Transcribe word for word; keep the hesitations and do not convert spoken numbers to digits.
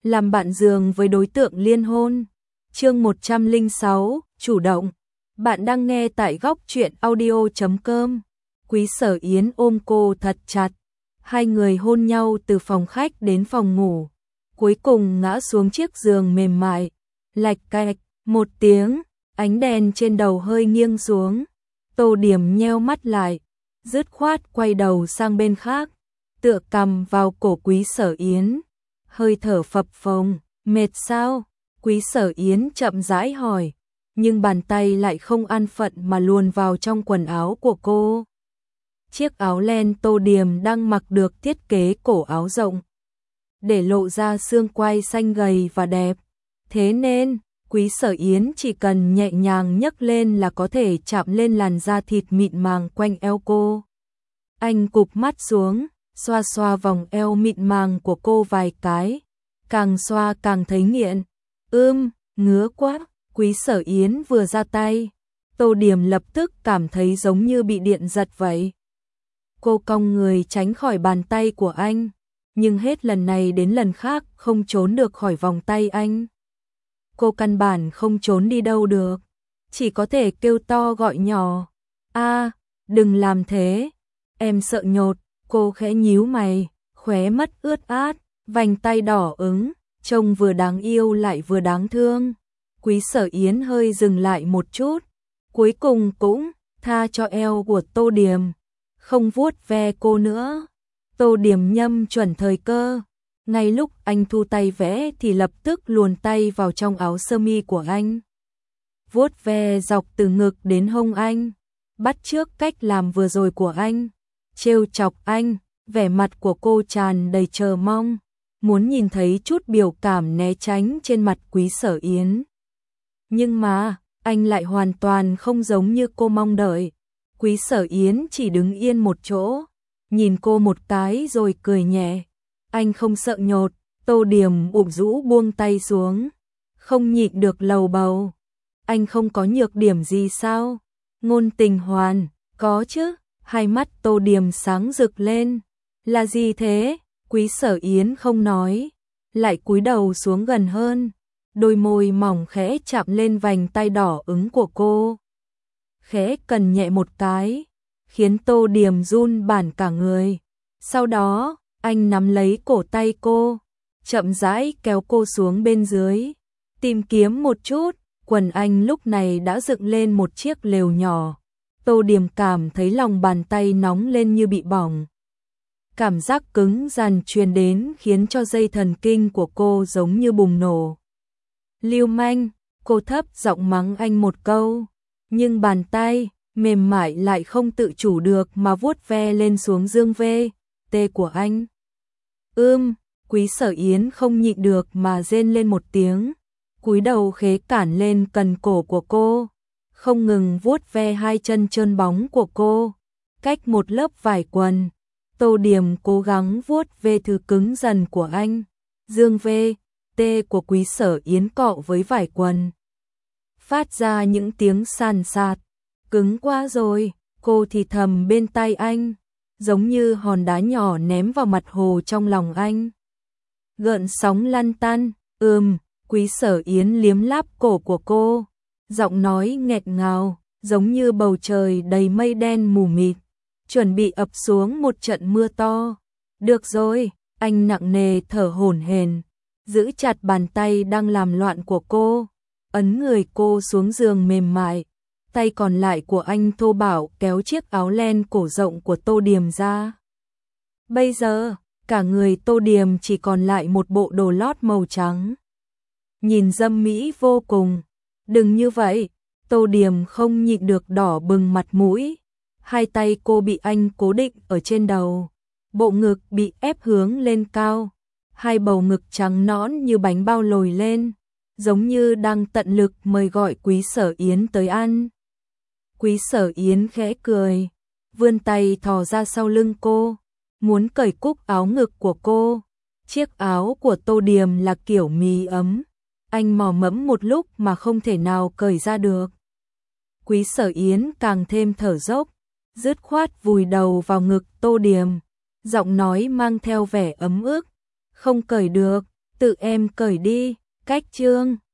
làm bạn giường với đối tượng liên hôn. Chương một trăm lẻ sáu, chủ động. Bạn đang nghe tại góc truyện audio chấm com. Quý Sở Yến ôm cô thật chặt. Hai người hôn nhau từ phòng khách đến phòng ngủ. Cuối cùng ngã xuống chiếc giường mềm mại. Lạch cạch, một tiếng, ánh đèn trên đầu hơi nghiêng xuống. Tô Điểm nheo mắt lại, dứt khoát quay đầu sang bên khác, tựa cằm vào cổ Quý Sở Yến. Hơi thở phập phồng, mệt sao? Quý Sở Yến chậm rãi hỏi, nhưng bàn tay lại không an phận mà luồn vào trong quần áo của cô. Chiếc áo len Tô Điểm đang mặc được thiết kế cổ áo rộng, để lộ ra xương quai xanh gầy và đẹp. Thế nên, Quý Sở Yến chỉ cần nhẹ nhàng nhấc lên là có thể chạm lên làn da thịt mịn màng quanh eo cô. Anh cụp mắt xuống, xoa xoa vòng eo mịn màng của cô vài cái, càng xoa càng thấy nghiện. Ưm, ngứa quá. Quý Sở Yến vừa ra tay, Tô Điểm lập tức cảm thấy giống như bị điện giật vậy. Cô cong người tránh khỏi bàn tay của anh, nhưng hết lần này đến lần khác không trốn được khỏi vòng tay anh. Cô căn bản không trốn đi đâu được, chỉ có thể kêu to gọi nhỏ. A, đừng làm thế, em sợ nhột. Cô khẽ nhíu mày, khóe mắt ướt át, vành tay đỏ ửng, trông vừa đáng yêu lại vừa đáng thương. Quý Sở Yến hơi dừng lại một chút, cuối cùng cũng tha cho eo của Tô Điểm, không vuốt ve cô nữa. Tô Điểm nhâm chuẩn thời cơ, ngay lúc anh thu tay vẽ thì lập tức luồn tay vào trong áo sơ mi của anh, vuốt ve dọc từ ngực đến hông anh, bắt chước cách làm vừa rồi của anh, trêu chọc anh. Vẻ mặt của cô tràn đầy chờ mong, muốn nhìn thấy chút biểu cảm né tránh trên mặt Quý Sở Yến. Nhưng mà, anh lại hoàn toàn không giống như cô mong đợi. Quý Sở Yến chỉ đứng yên một chỗ, nhìn cô một cái rồi cười nhẹ. Anh không sợ nhột. Tô Điểm ủ rũ buông tay xuống, không nhịn được lầu bầu. Anh không có nhược điểm gì sao? Ngôn Tình Hoàn, có chứ. Hai mắt Tô Điểm sáng rực lên. Là gì thế? Quý Sở Yến không nói, lại cúi đầu xuống gần hơn, đôi môi mỏng khẽ chạm lên vành tay đỏ ửng của cô. Khẽ cần nhẹ một cái, khiến Tô Điểm run bản cả người. Sau đó, anh nắm lấy cổ tay cô, chậm rãi kéo cô xuống bên dưới. Tìm kiếm một chút, quần anh lúc này đã dựng lên một chiếc lều nhỏ. Tô Điểm cảm thấy lòng bàn tay nóng lên như bị bỏng. Cảm giác cứng rắn truyền đến khiến cho dây thần kinh của cô giống như bùng nổ. Lưu manh, cô thấp giọng mắng anh một câu, nhưng bàn tay mềm mại lại không tự chủ được mà vuốt ve lên xuống dương vê, tê của anh. Ưm, Quý Sở Yến không nhịn được mà rên lên một tiếng, cúi đầu khế cản lên cần cổ của cô, không ngừng vuốt ve hai chân trơn bóng của cô. Cách một lớp vải quần, Tô Điểm cố gắng vuốt ve thứ cứng dần của anh. Dương vê, tê của Quý Sở Yến cọ với vải quần, phát ra những tiếng sàn sạt. Cứng quá rồi, cô thì thầm bên tai anh, giống như hòn đá nhỏ ném vào mặt hồ trong lòng anh. Gợn sóng lăn tăn. Ừm, Quý Sở Yến liếm láp cổ của cô, giọng nói nghẹt ngào, giống như bầu trời đầy mây đen mù mịt, chuẩn bị ập xuống một trận mưa to. Được rồi, anh nặng nề thở hổn hển, giữ chặt bàn tay đang làm loạn của cô, ấn người cô xuống giường mềm mại. Tay còn lại của anh thô bạo kéo chiếc áo len cổ rộng của Tô Điểm ra. Bây giờ, cả người Tô Điểm chỉ còn lại một bộ đồ lót màu trắng, nhìn dâm mỹ vô cùng. Đừng như vậy. Tô Điểm không nhịn được đỏ bừng mặt mũi. Hai tay cô bị anh cố định ở trên đầu, bộ ngực bị ép hướng lên cao, hai bầu ngực trắng nõn như bánh bao lồi lên, giống như đang tận lực mời gọi Quý Sở Yến tới ăn. Quý Sở Yến khẽ cười, vươn tay thò ra sau lưng cô, muốn cởi cúc áo ngực của cô. Chiếc áo của Tô Điểm là kiểu mì ấm, anh mò mẫm một lúc mà không thể nào cởi ra được. Quý Sở Yến càng thêm thở dốc, dứt khoát vùi đầu vào ngực Tô Điểm, giọng nói mang theo vẻ ấm ức. Không cởi được, tự em cởi đi, cách chương.